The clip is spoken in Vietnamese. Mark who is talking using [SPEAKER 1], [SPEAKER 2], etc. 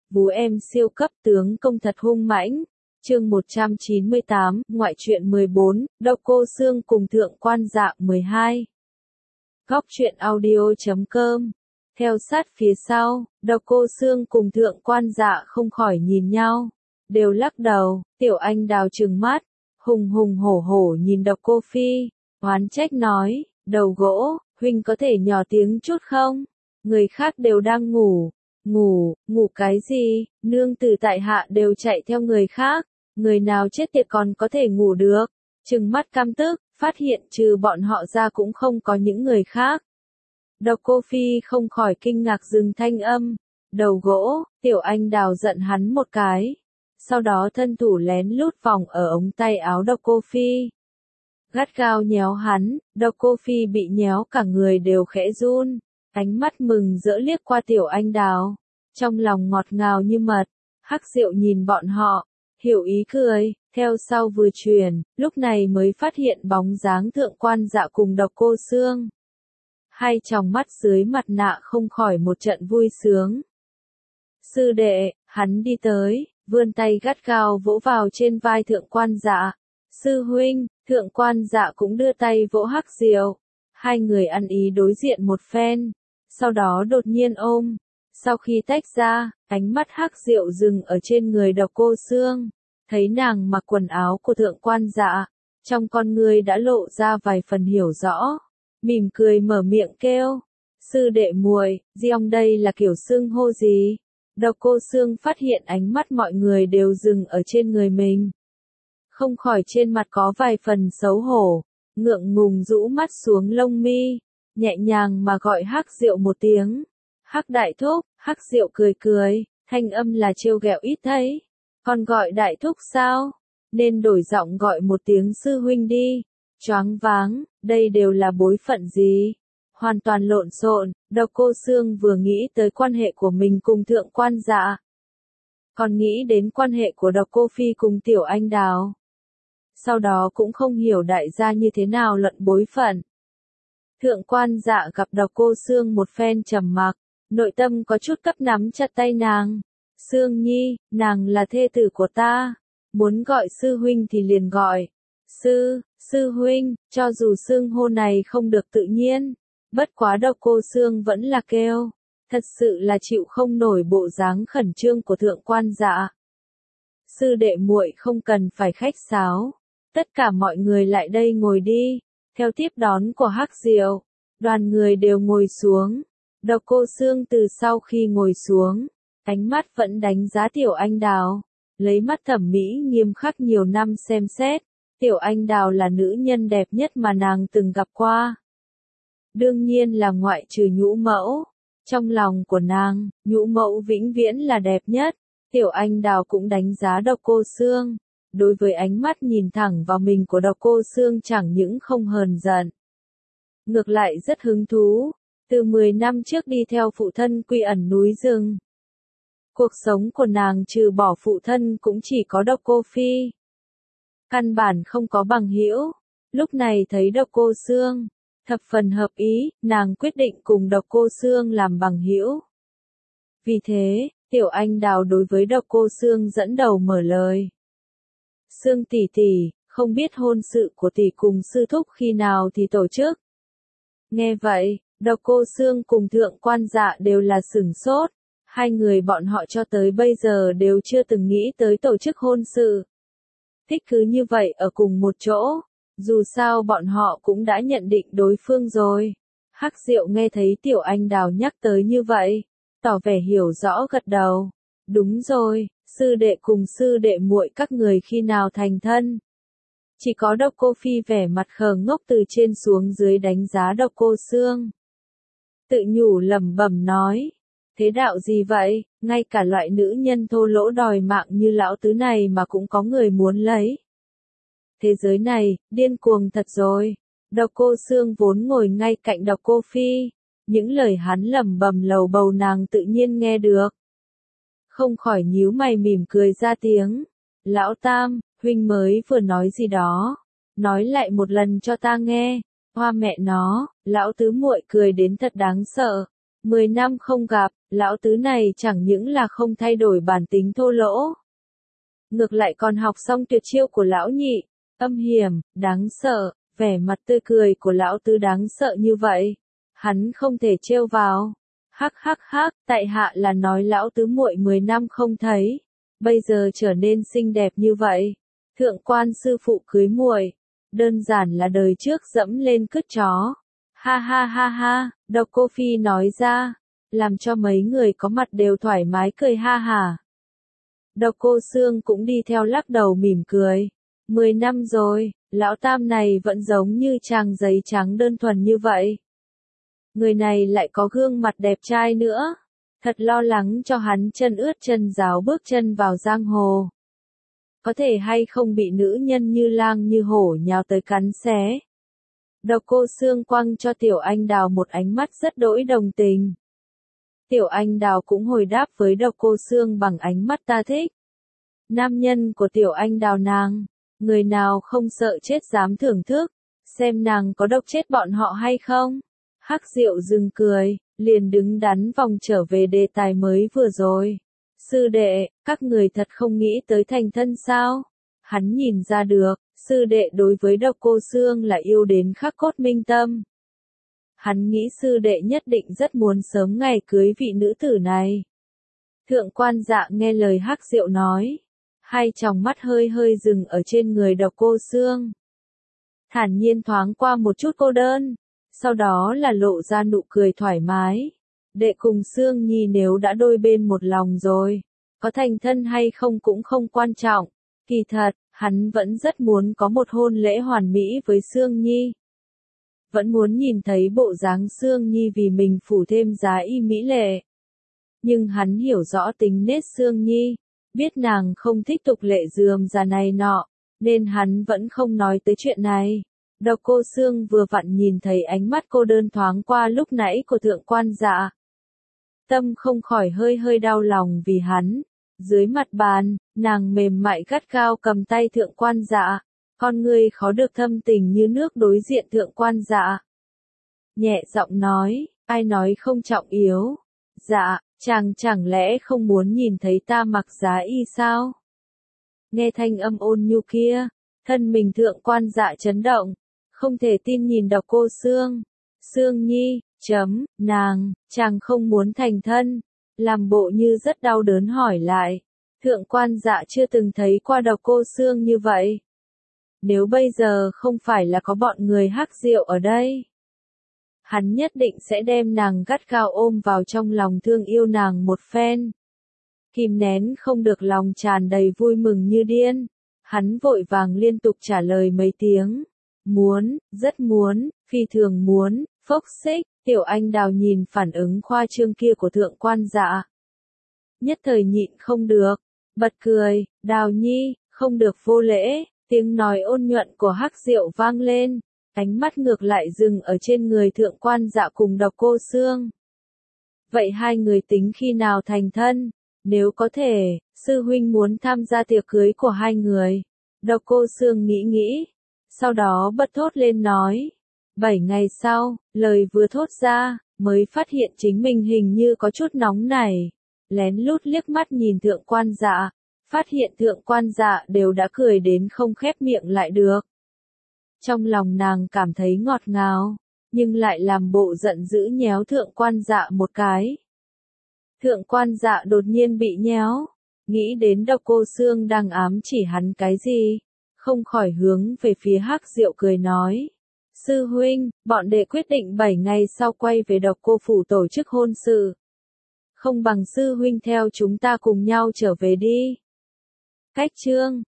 [SPEAKER 1] Vú em siêu cấp tướng công thật hung mãnh. Chương 198, ngoại truyện 14, Độc Cô Xương cùng Thượng Quan Dạ 12. Góc truyện audio.com. Theo sát phía sau, Độc Cô Xương cùng Thượng Quan Dạ không khỏi nhìn nhau, đều lắc đầu. Tiểu Anh Đào trừng mắt, hùng hùng hổ hổ nhìn Độc Cô Phi, oán trách nói, đầu gỗ, huynh có thể nhỏ tiếng chút không? Người khác đều đang ngủ. Ngủ cái gì, nương tử tại hạ đều chạy theo người khác, người nào chết tiệt còn có thể ngủ được. Trừng mắt căm tức, phát hiện trừ bọn họ ra cũng không có những người khác. Độc Cô Phi không khỏi kinh ngạc dừng thanh âm. Đầu gỗ, Tiểu Anh Đào giận hắn một cái, sau đó thân thủ lén lút vòng ở ống tay áo Độc Cô Phi, gắt gao nhéo hắn. Độc Cô Phi bị nhéo cả người đều khẽ run, ánh mắt mừng rỡ liếc qua Tiểu Anh Đào, trong lòng ngọt ngào như mật. Hắc Diệu nhìn bọn họ, hiểu ý cười, theo sau vừa truyền, lúc này mới phát hiện bóng dáng Thượng Quan Dạ cùng Độc Cô Xương. Hai tròng mắt dưới mặt nạ không khỏi một trận vui sướng. Sư đệ, hắn đi tới, vươn tay gắt gao vỗ vào trên vai Thượng Quan Dạ. Sư huynh, Thượng Quan Dạ cũng đưa tay vỗ Hắc Diệu. Hai người ăn ý đối diện một phen, sau đó đột nhiên ôm. Sau khi tách ra, ánh mắt Hắc Diệu dừng ở trên người Độc Cô Xương, thấy nàng mặc quần áo của Thượng Quan Dạ, trong con ngươi đã lộ ra vài phần hiểu rõ, mỉm cười mở miệng kêu, sư đệ muội, Diong đây là kiểu xưng hô gì? Độc Cô Xương phát hiện ánh mắt mọi người đều dừng ở trên người mình, không khỏi trên mặt có vài phần xấu hổ, ngượng ngùng rũ mắt xuống lông mi, nhẹ nhàng mà gọi Hắc Diệu một tiếng. Hắc đại thúc. Hắc Diệu cười cười, thanh âm là trêu ghẹo ít thấy. Còn gọi đại thúc sao? Nên đổi giọng gọi một tiếng sư huynh đi. Choáng váng, đây đều là bối phận gì? Hoàn toàn lộn xộn. Độc Cô Xương vừa nghĩ tới quan hệ của mình cùng Thượng Quan Dạ, còn nghĩ đến quan hệ của Độc Cô Phi cùng Tiểu Anh Đào. Sau đó cũng không hiểu đại gia như thế nào luận bối phận. Thượng Quan Dạ gặp Độc Cô Xương một phen trầm mặc, nội tâm có chút cấp nắm chặt tay nàng. Xương Nhi, nàng là thê tử của ta, muốn gọi sư huynh thì liền gọi. Sư huynh, cho dù xưng hô này không được tự nhiên, bất quá Độc Cô Xương vẫn là kêu, thật sự là chịu không nổi bộ dáng khẩn trương của Thượng Quan Dạ. Sư đệ muội không cần phải khách sáo, tất cả mọi người lại đây ngồi đi. Theo tiếp đón của Hắc Diệu, đoàn người đều ngồi xuống. Độc Cô Xương từ sau khi ngồi xuống, ánh mắt vẫn đánh giá Tiểu Anh Đào, lấy mắt thẩm mỹ nghiêm khắc nhiều năm xem xét, Tiểu Anh Đào là nữ nhân đẹp nhất mà nàng từng gặp qua. Đương nhiên là ngoại trừ Nhũ Mẫu, trong lòng của nàng, Nhũ Mẫu vĩnh viễn là đẹp nhất. Tiểu Anh Đào cũng đánh giá Độc Cô Xương, đối với ánh mắt nhìn thẳng vào mình của Độc Cô Xương chẳng những không hờn giận, ngược lại rất hứng thú. Từ 10 năm trước đi theo phụ thân quy ẩn núi rừng, cuộc sống của nàng trừ bỏ phụ thân cũng chỉ có Độc Cô Phi, căn bản không có bằng hữu. Lúc này thấy Độc Cô Xương, thập phần hợp ý, nàng quyết định cùng Độc Cô Xương làm bằng hữu. Vì thế, Tiểu Anh Đào đối với Độc Cô Xương dẫn đầu mở lời. Xương tỷ tỷ, không biết hôn sự của tỷ cùng sư thúc khi nào thì tổ chức? Nghe vậy, Độc Cô Xương cùng Thượng Quan Dạ đều là sửng sốt, hai người bọn họ cho tới bây giờ đều chưa từng nghĩ tới tổ chức hôn sự. Thích cứ như vậy ở cùng một chỗ, dù sao bọn họ cũng đã nhận định đối phương rồi. Hắc Diệu nghe thấy Tiểu Anh Đào nhắc tới như vậy, tỏ vẻ hiểu rõ gật đầu. Đúng rồi, sư đệ cùng sư đệ muội các người khi nào thành thân? Chỉ có Độc Cô Phi vẻ mặt khờ ngốc từ trên xuống dưới đánh giá Độc Cô Xương, tự nhủ lẩm bẩm nói, thế đạo gì vậy, ngay cả loại nữ nhân thô lỗ đòi mạng như lão tứ này mà cũng có người muốn lấy. Thế giới này, điên cuồng thật rồi. Độc Cô Xương vốn ngồi ngay cạnh Độc Cô Phi, những lời hắn lẩm bẩm lầu bầu nàng tự nhiên nghe được, không khỏi nhíu mày mỉm cười ra tiếng. Lão Tam, huynh mới vừa nói gì đó, nói lại một lần cho ta nghe. Hoa mẹ nó, lão tứ muội cười đến thật đáng sợ. 10 năm không gặp, lão tứ này chẳng những là không thay đổi bản tính thô lỗ. Ngược lại còn học xong tuyệt chiêu của lão nhị, âm hiểm, đáng sợ, vẻ mặt tươi cười của lão tứ đáng sợ như vậy. Hắn không thể trêu vào. Hắc hắc hắc, tại hạ là nói lão tứ muội 10 năm không thấy, bây giờ trở nên xinh đẹp như vậy. Thượng quan sư phụ cưới muội, đơn giản là đời trước dẫm lên cứt chó. Ha ha ha ha, Độc Cô Phi nói ra, làm cho mấy người có mặt đều thoải mái cười ha hả. Độc Cô Xương cũng đi theo lắc đầu mỉm cười. 10 năm rồi, lão tam này vẫn giống như trang giấy trắng đơn thuần như vậy. Người này lại có gương mặt đẹp trai nữa. Thật lo lắng cho hắn chân ướt chân ráo bước chân vào giang hồ. Có thể hay không bị nữ nhân như lang như hổ nhào tới cắn xé. Độc Cô Xương quăng cho Tiểu Anh Đào một ánh mắt rất đỗi đồng tình. Tiểu Anh Đào cũng hồi đáp với Độc Cô Xương bằng ánh mắt ta thích. Nam nhân của Tiểu Anh Đào nàng, người nào không sợ chết dám thưởng thức, xem nàng có độc chết bọn họ hay không. Hắc Diệu dừng cười, liền đứng đắn vòng trở về đề tài mới vừa rồi. Sư đệ, các người thật không nghĩ tới thành thân sao? Hắn nhìn ra được, sư đệ đối với Độc Cô Xương là yêu đến khắc cốt minh tâm. Hắn nghĩ sư đệ nhất định rất muốn sớm ngày cưới vị nữ tử này. Thượng quan Dạ nghe lời Hắc Diệu nói, hai tròng mắt hơi hơi dừng ở trên người Độc Cô Xương. Thản nhiên thoáng qua một chút cô đơn, sau đó là lộ ra nụ cười thoải mái. Đệ cùng Xương Nhi nếu đã đôi bên một lòng rồi, có thành thân hay không cũng không quan trọng. Kỳ thật, hắn vẫn rất muốn có một hôn lễ hoàn mỹ với Xương Nhi. Vẫn muốn nhìn thấy bộ dáng Xương Nhi vì mình phủ thêm giá y mỹ lệ. Nhưng hắn hiểu rõ tính nết Xương Nhi, biết nàng không thích tục lệ rườm rà này nọ, nên hắn vẫn không nói tới chuyện này. Độc Cô Xương vừa vặn nhìn thấy ánh mắt cô đơn thoáng qua lúc nãy của Thượng quan Dạ. Tâm không khỏi hơi hơi đau lòng vì hắn. Dưới mặt bàn, nàng mềm mại gắt gao cầm tay Thượng quan Dạ, con người khó được thâm tình như nước đối diện Thượng quan Dạ. Nhẹ giọng nói, ai nói không trọng yếu? Dạ, chàng chẳng lẽ không muốn nhìn thấy ta mặc giá y sao? Nghe thanh âm ôn nhu kia, thân mình Thượng quan Dạ chấn động, không thể tin nhìn Độc Cô Xương. Xương Nhi, chàng không muốn thành thân, làm bộ như rất đau đớn hỏi lại. Thượng quan Dạ chưa từng thấy qua Độc Cô Xương như vậy. Nếu bây giờ không phải là có bọn người Hắc Diệu ở đây, hắn nhất định sẽ đem nàng gắt gao ôm vào trong lòng thương yêu nàng một phen. Kìm nén không được lòng tràn đầy vui mừng như điên, hắn vội vàng liên tục trả lời mấy tiếng. Muốn, rất muốn, phi thường muốn, phốc xích. Tiểu Anh Đào nhìn phản ứng khoa trương kia của Thượng quan Dạ, nhất thời nhịn không được, bật cười. Đào Nhi, không được vô lễ. Tiếng nói ôn nhuận của Hắc Diệu vang lên, ánh mắt ngược lại dừng ở trên người Thượng quan Dạ cùng Độc Cô Xương. Vậy hai người tính khi nào thành thân? Nếu có thể, sư huynh muốn tham gia tiệc cưới của hai người. Độc Cô Xương nghĩ nghĩ, sau đó bật thốt lên nói. 7 ngày sau, lời vừa thốt ra, mới phát hiện chính mình hình như có chút nóng nảy. Lén lút liếc mắt nhìn Thượng quan Dạ, phát hiện Thượng quan Dạ đều đã cười đến không khép miệng lại được. Trong lòng nàng cảm thấy ngọt ngào, nhưng lại làm bộ giận dữ nhéo Thượng quan Dạ một cái. Thượng quan Dạ đột nhiên bị nhéo, nghĩ đến Độc Cô Xương đang ám chỉ hắn cái gì, không khỏi hướng về phía Hắc Diệu cười nói. Sư huynh, bọn đệ quyết định 7 ngày sau quay về Độc Cô phủ tổ chức hôn sự. Không bằng sư huynh theo chúng ta cùng nhau trở về đi. Cách chương